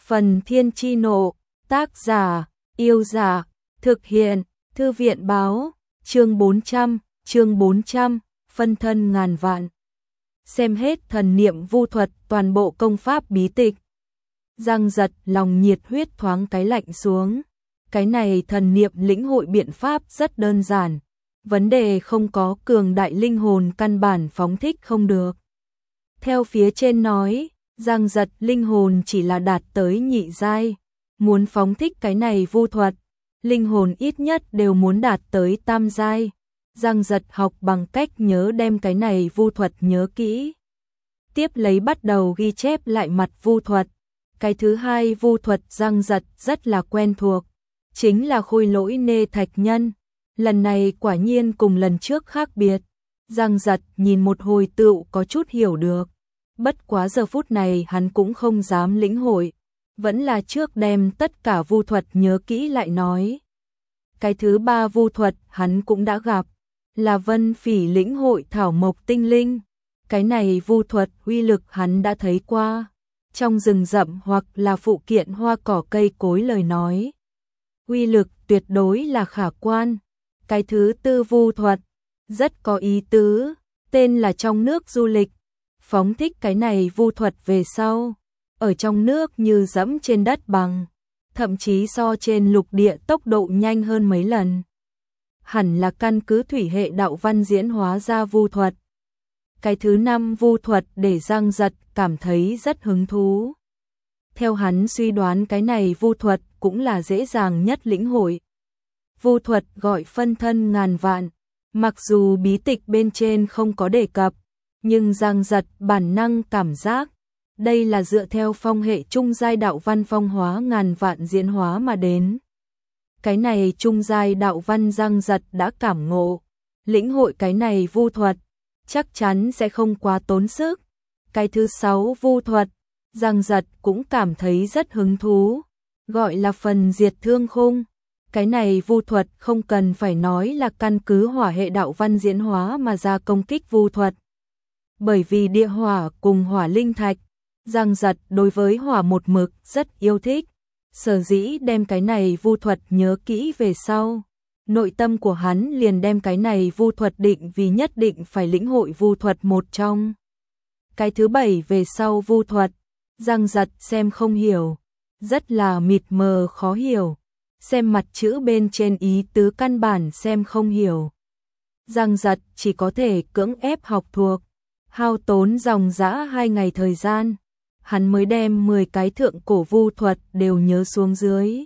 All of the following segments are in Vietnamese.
Phần Thiên Chi Nộ, tác giả, Yêu Giả, thực hiện, Thư viện báo, chương 400, phân thân ngàn vạn. Xem hết thần niệm vu thuật toàn bộ công pháp bí tịch. Giang Giật lòng nhiệt huyết thoáng cái lạnh xuống. Cái này thần niệm lĩnh hội biện pháp rất đơn giản. Vấn đề không có cường đại linh hồn căn bản phóng thích không được. Theo phía trên nói, Giang Giật linh hồn chỉ là đạt tới nhị giai. Muốn phóng thích cái này vu thuật, linh hồn ít nhất đều muốn đạt tới tam giai. Giang Giật học bằng cách nhớ đem cái này vu thuật nhớ kỹ. Tiếp lấy bắt đầu ghi chép lại mặt vu thuật. Cái thứ hai vu thuật Giang Giật rất là quen thuộc, chính là khôi lỗi nê thạch nhân. Lần này quả nhiên cùng lần trước khác biệt. Giang Giật nhìn một hồi tựu có chút hiểu được. Bất quá giờ phút này hắn cũng không dám lĩnh hội, vẫn là trước đem tất cả vu thuật nhớ kỹ lại nói. Cái thứ ba vu thuật hắn cũng đã gặp, là Vân Phỉ lĩnh hội thảo mộc tinh linh. Cái này vu thuật uy lực hắn đã thấy qua, trong rừng rậm hoặc là phụ kiện hoa cỏ cây cối lời nói. Uy lực tuyệt đối là khả quan. Cái thứ tư vu thuật, rất có ý tứ, tên là trong nước du lịch. Phóng thích cái này vu thuật về sau, ở trong nước như dẫm trên đất bằng, thậm chí so trên lục địa tốc độ nhanh hơn mấy lần. Hẳn là căn cứ thủy hệ đạo văn diễn hóa ra vu thuật. Cái thứ năm vu thuật để Giang Giật cảm thấy rất hứng thú. Theo hắn suy đoán cái này vu thuật cũng là dễ dàng nhất lĩnh hội. Vu thuật gọi phân thân ngàn vạn, mặc dù bí tịch bên trên không có đề cập, nhưng Giang Giật bản năng cảm giác, đây là dựa theo phong hệ trung giai đạo văn phong hóa ngàn vạn diễn hóa mà đến. Cái này trung giai đạo văn Giang Giật đã cảm ngộ, lĩnh hội cái này vu thuật, chắc chắn sẽ không quá tốn sức. Cái thứ sáu vu thuật, Giang Giật cũng cảm thấy rất hứng thú, gọi là phần diệt thương khung. Cái này vu thuật không cần phải nói là căn cứ hỏa hệ đạo văn diễn hóa mà ra công kích vu thuật. Bởi vì địa hỏa cùng hỏa linh thạch, Giang Giật đối với hỏa một mực rất yêu thích. Sở dĩ đem cái này vu thuật nhớ kỹ về sau, nội tâm của hắn liền đem cái này vu thuật định vì nhất định phải lĩnh hội vu thuật một trong. Cái thứ bảy về sau vu thuật, Giang Giật xem không hiểu, rất là mịt mờ khó hiểu. Xem mặt chữ bên trên ý tứ căn bản xem không hiểu. Giang Giật chỉ có thể cưỡng ép học thuộc, hao tốn dòng dã 2 ngày thời gian, hắn mới đem 10 cái thượng cổ vu thuật đều nhớ xuống dưới.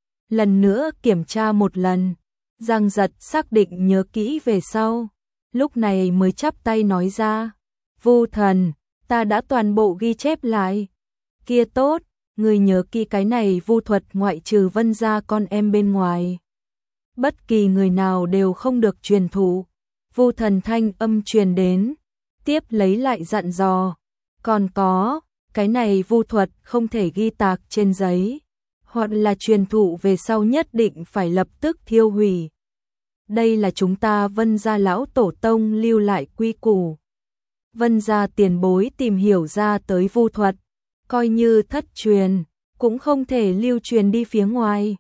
Lần nữa kiểm tra một lần, Giang Giật xác định nhớ kỹ về sau, lúc này mới chắp tay nói ra, Vu thần, ta đã toàn bộ ghi chép lại. Kia tốt, người nhớ kỹ cái này vu thuật ngoại trừ Vân gia con em bên ngoài. Bất kỳ người nào đều không được truyền thụ. Vu thần thanh âm truyền đến, tiếp lấy lại dặn dò. Còn có, cái này vu thuật không thể ghi tạc trên giấy, hoặc là truyền thụ về sau nhất định phải lập tức thiêu hủy. Đây là chúng ta Vân gia lão tổ tông lưu lại quy củ. Vân gia tiền bối tìm hiểu ra tới vu thuật, coi như thất truyền, cũng không thể lưu truyền đi phía ngoài.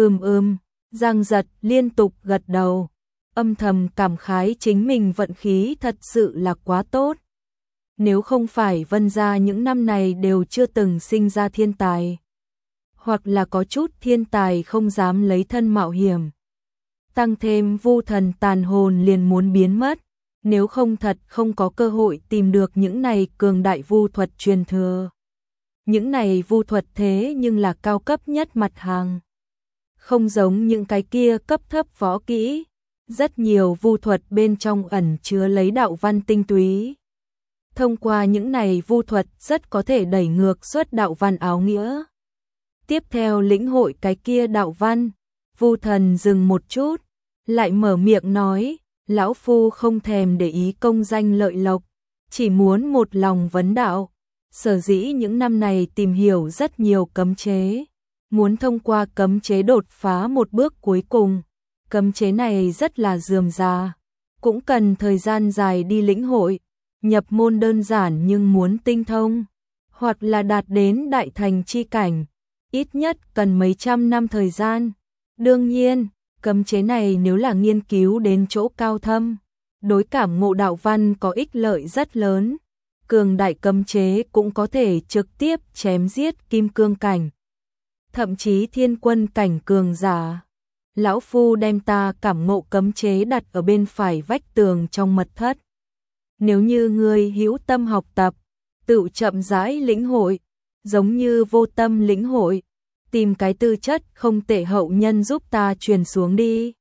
Giang Giật liên tục gật đầu, âm thầm cảm khái chính mình vận khí thật sự là quá tốt. Nếu không phải Vân gia những năm này đều chưa từng sinh ra thiên tài, hoặc là có chút thiên tài không dám lấy thân mạo hiểm. Tăng thêm vu thần tàn hồn liền muốn biến mất, nếu không thật không có cơ hội tìm được những này cường đại vu thuật truyền thừa. Những này vu thuật thế nhưng là cao cấp nhất mặt hàng. Không giống những cái kia cấp thấp võ kỹ, rất nhiều vu thuật bên trong ẩn chứa lấy đạo văn tinh túy. Thông qua những này vu thuật rất có thể đẩy ngược xuất đạo văn áo nghĩa. Tiếp theo lĩnh hội cái kia đạo văn, vu thần dừng một chút, lại mở miệng nói, lão phu không thèm để ý công danh lợi lộc, chỉ muốn một lòng vấn đạo. Sở dĩ những năm này tìm hiểu rất nhiều cấm chế, muốn thông qua cấm chế đột phá một bước cuối cùng. Cấm chế này rất là rườm rà, cũng cần thời gian dài đi lĩnh hội, nhập môn đơn giản nhưng muốn tinh thông, hoặc là đạt đến đại thành chi cảnh, ít nhất cần mấy trăm năm thời gian. Đương nhiên, cấm chế này nếu là nghiên cứu đến chỗ cao thâm, đối cảm ngộ đạo văn có ích lợi rất lớn. Cường đại cấm chế cũng có thể trực tiếp chém giết kim cương cảnh, thậm chí thiên quân cảnh cường giả. Lão phu đem ta cảm ngộ cấm chế đặt ở bên phải vách tường trong mật thất. Nếu như ngươi hữu tâm học tập, tự chậm rãi lĩnh hội, giống như vô tâm lĩnh hội, tìm cái tư chất không tệ hậu nhân giúp ta truyền xuống đi.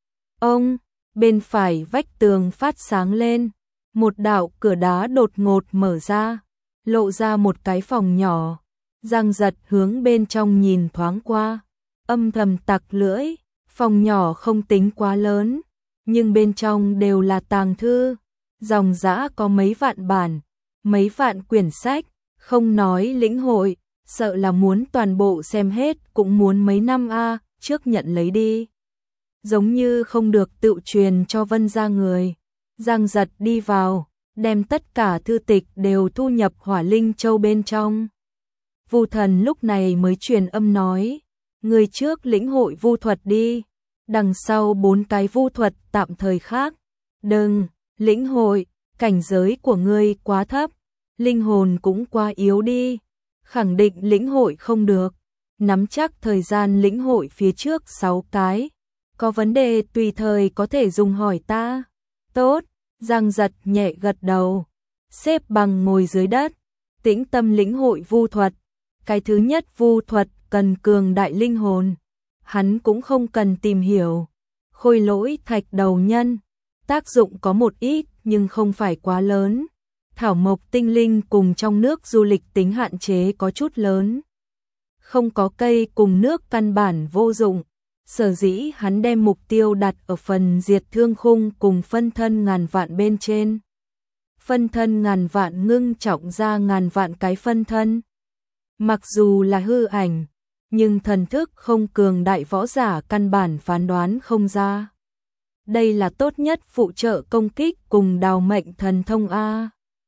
Ông, bên phải vách tường phát sáng lên, một đạo cửa đá đột ngột mở ra, lộ ra một cái phòng nhỏ. Giang Giật hướng bên trong nhìn thoáng qua, âm thầm tặc lưỡi, phòng nhỏ không tính quá lớn, nhưng bên trong đều là tàng thư, dòng dã có mấy vạn bản, mấy vạn quyển sách, không nói lĩnh hội, sợ là muốn toàn bộ xem hết cũng muốn mấy năm trước nhận lấy đi. Giống như không được tự truyền cho Vân gia người. Giang Giật đi vào, đem tất cả thư tịch đều thu nhập Hỏa Linh Châu bên trong. Vu Thần lúc này mới truyền âm nói, người trước lĩnh hội vu thuật đi, đằng sau 4 cái vu thuật tạm thời khác. Đừng, lĩnh hội, cảnh giới của ngươi quá thấp, linh hồn cũng quá yếu đi, khẳng định lĩnh hội không được, nắm chắc thời gian lĩnh hội phía trước 6 cái, có vấn đề tùy thời có thể dùng hỏi ta. Tốt, Giang Giật nhẹ gật đầu, xếp bằng ngồi dưới đất, tĩnh tâm lĩnh hội vu thuật. Cái thứ nhất vu thuật cần cường đại linh hồn, hắn cũng không cần tìm hiểu. Khôi lỗi thạch đầu nhân, tác dụng có một ít nhưng không phải quá lớn. Thảo mộc tinh linh cùng trong nước du lịch tính hạn chế có chút lớn. Không có cây cùng nước căn bản vô dụng. Sở dĩ hắn đem mục tiêu đặt ở phần diệt thương khung cùng phân thân ngàn vạn bên trên. Phân thân ngàn vạn ngưng trọng ra ngàn vạn cái phân thân. Mặc dù là hư ảnh, nhưng thần thức không cường đại võ giả căn bản phán đoán không ra. Đây là tốt nhất phụ trợ công kích cùng đào mệnh thần thông A.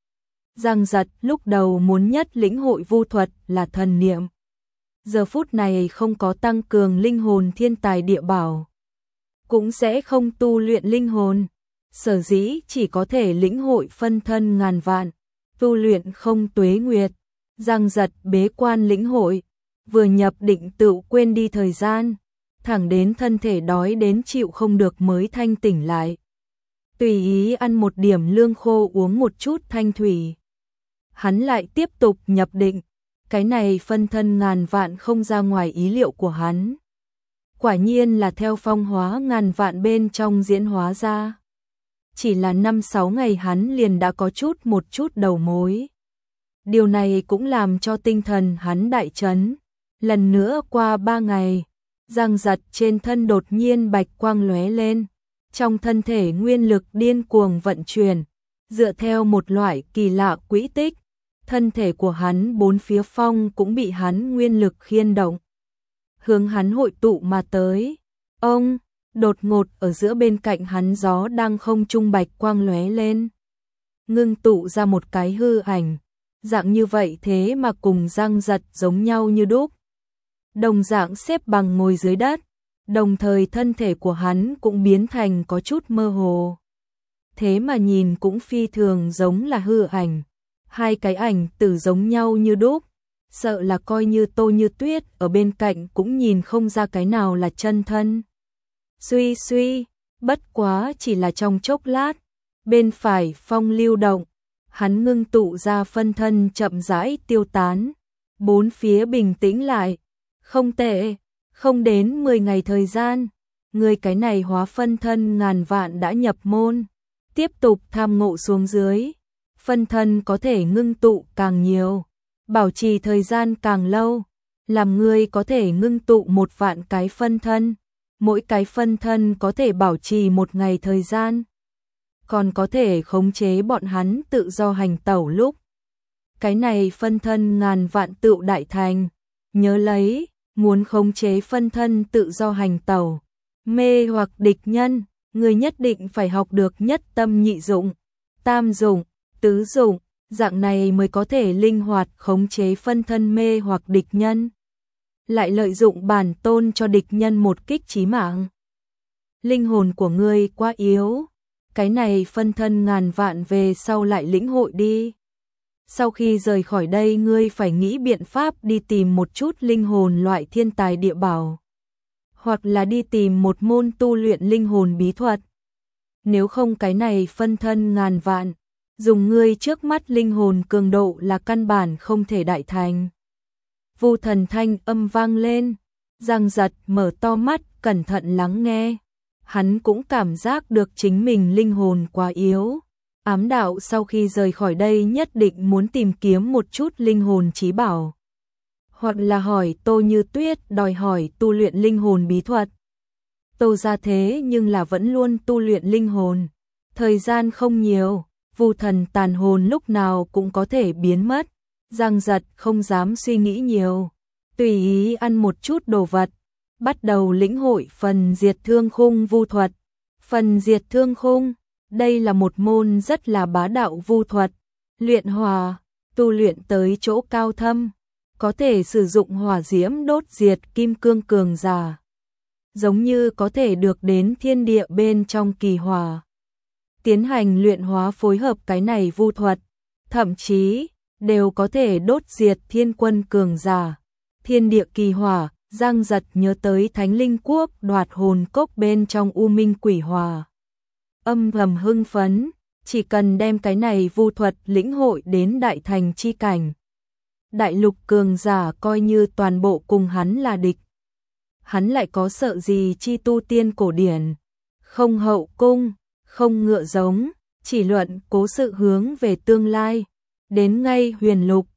Giang Giật lúc đầu muốn nhất lĩnh hội vu thuật là thần niệm. Giờ phút này không có tăng cường linh hồn thiên tài địa bảo, cũng sẽ không tu luyện linh hồn. Sở dĩ chỉ có thể lĩnh hội phân thân ngàn vạn, tu luyện không tuế nguyệt. Giang Giật bế quan lĩnh hội, vừa nhập định tự quên đi thời gian, thẳng đến thân thể đói đến chịu không được mới thanh tỉnh lại. Tùy ý ăn một điểm lương khô uống một chút thanh thủy. Hắn lại tiếp tục nhập định, cái này phân thân ngàn vạn không ra ngoài ý liệu của hắn. Quả nhiên là theo phong hóa ngàn vạn bên trong diễn hóa ra. Chỉ là 5-6 ngày hắn liền đã có một chút đầu mối. Điều này cũng làm cho tinh thần hắn đại chấn. Lần nữa qua 3 ngày, Giang Giật trên thân đột nhiên bạch quang lóe lên. Trong thân thể nguyên lực điên cuồng vận chuyển, dựa theo một loại kỳ lạ quỹ tích, thân thể của hắn 4 phía phong cũng bị hắn nguyên lực khiên động, hướng hắn hội tụ mà tới. Ông, đột ngột ở giữa bên cạnh hắn gió đang không trung bạch quang lóe lên, ngưng tụ ra một cái hư ảnh, dạng như vậy thế mà cùng Giang Giật giống nhau như đúc. Đồng dạng xếp bằng ngồi dưới đất, đồng thời thân thể của hắn cũng biến thành có chút mơ hồ. Thế mà nhìn cũng phi thường giống là hư ảnh. Hai cái ảnh tử giống nhau như đúc, sợ là coi như Tô Như Tuyết ở bên cạnh cũng nhìn không ra cái nào là chân thân. Suy suy, bất quá chỉ là trong chốc lát, bên phải phong lưu động, hắn ngưng tụ ra phân thân chậm rãi tiêu tán, 4 phía bình tĩnh lại. Không tệ, không đến 10 ngày thời gian, người cái này hóa phân thân ngàn vạn đã nhập môn, tiếp tục tham ngộ xuống dưới. Phân thân có thể ngưng tụ càng nhiều, bảo trì thời gian càng lâu, làm người có thể ngưng tụ 1 vạn cái phân thân, mỗi cái phân thân có thể bảo trì 1 ngày thời gian, còn có thể khống chế bọn hắn tự do hành tẩu lúc. Cái này phân thân ngàn vạn tựu đại thành, nhớ lấy, muốn khống chế phân thân tự do hành tẩu, mê hoặc địch nhân, người nhất định phải học được nhất tâm nhị dụng, tam dụng, tứ dụng, dạng này mới có thể linh hoạt khống chế phân thân mê hoặc địch nhân. lại lợi dụng bản tôn cho địch nhân một kích chí mạng. Linh hồn của ngươi quá yếu, cái này phân thân ngàn vạn về sau lại lĩnh hội đi. Sau khi rời khỏi đây ngươi phải nghĩ biện pháp đi tìm một chút linh hồn loại thiên tài địa bảo, hoặc là đi tìm một môn tu luyện linh hồn bí thuật. Nếu không cái này phân thân ngàn vạn, dùng ngươi trước mắt linh hồn cường độ là căn bản không thể đại thành. Vu Thần thanh âm vang lên, Giang Giật mở to mắt cẩn thận lắng nghe. Hắn cũng cảm giác được chính mình linh hồn quá yếu. Ám đạo sau khi rời khỏi đây nhất định muốn tìm kiếm một chút linh hồn chí bảo. Hoặc là hỏi Tô Như Tuyết đòi hỏi tu luyện linh hồn bí thuật. Tô ra thế nhưng là vẫn luôn tu luyện linh hồn. Thời gian không nhiều, Vu Thần tàn hồn lúc nào cũng có thể biến mất. Giang Giật không dám suy nghĩ nhiều, tùy ý ăn một chút đồ vật, bắt đầu lĩnh hội phần diệt thương khung vu thuật. Phần diệt thương khung, đây là một môn rất là bá đạo vu thuật, luyện hỏa, tu luyện tới chỗ cao thâm, có thể sử dụng hỏa diễm đốt diệt kim cương cường giả. Giống như có thể được đến thiên địa bên trong kỳ hỏa. Tiến hành luyện hóa phối hợp cái này vu thuật, thậm chí đều có thể đốt diệt thiên quân cường giả. Thiên địa kỳ hỏa, Giang Giật nhớ tới Thánh Linh Quốc đoạt hồn cốc bên trong U Minh Quỷ Hỏa. Âm thầm hưng phấn, chỉ cần đem cái này vu thuật lĩnh hội đến đại thành chi cảnh. Đại lục cường giả coi như toàn bộ cùng hắn là địch. Hắn lại có sợ gì chi tu tiên cổ điển, không hậu cung, không ngựa giống, chỉ luận cố sự hướng về tương lai. Đến ngay huyền lục,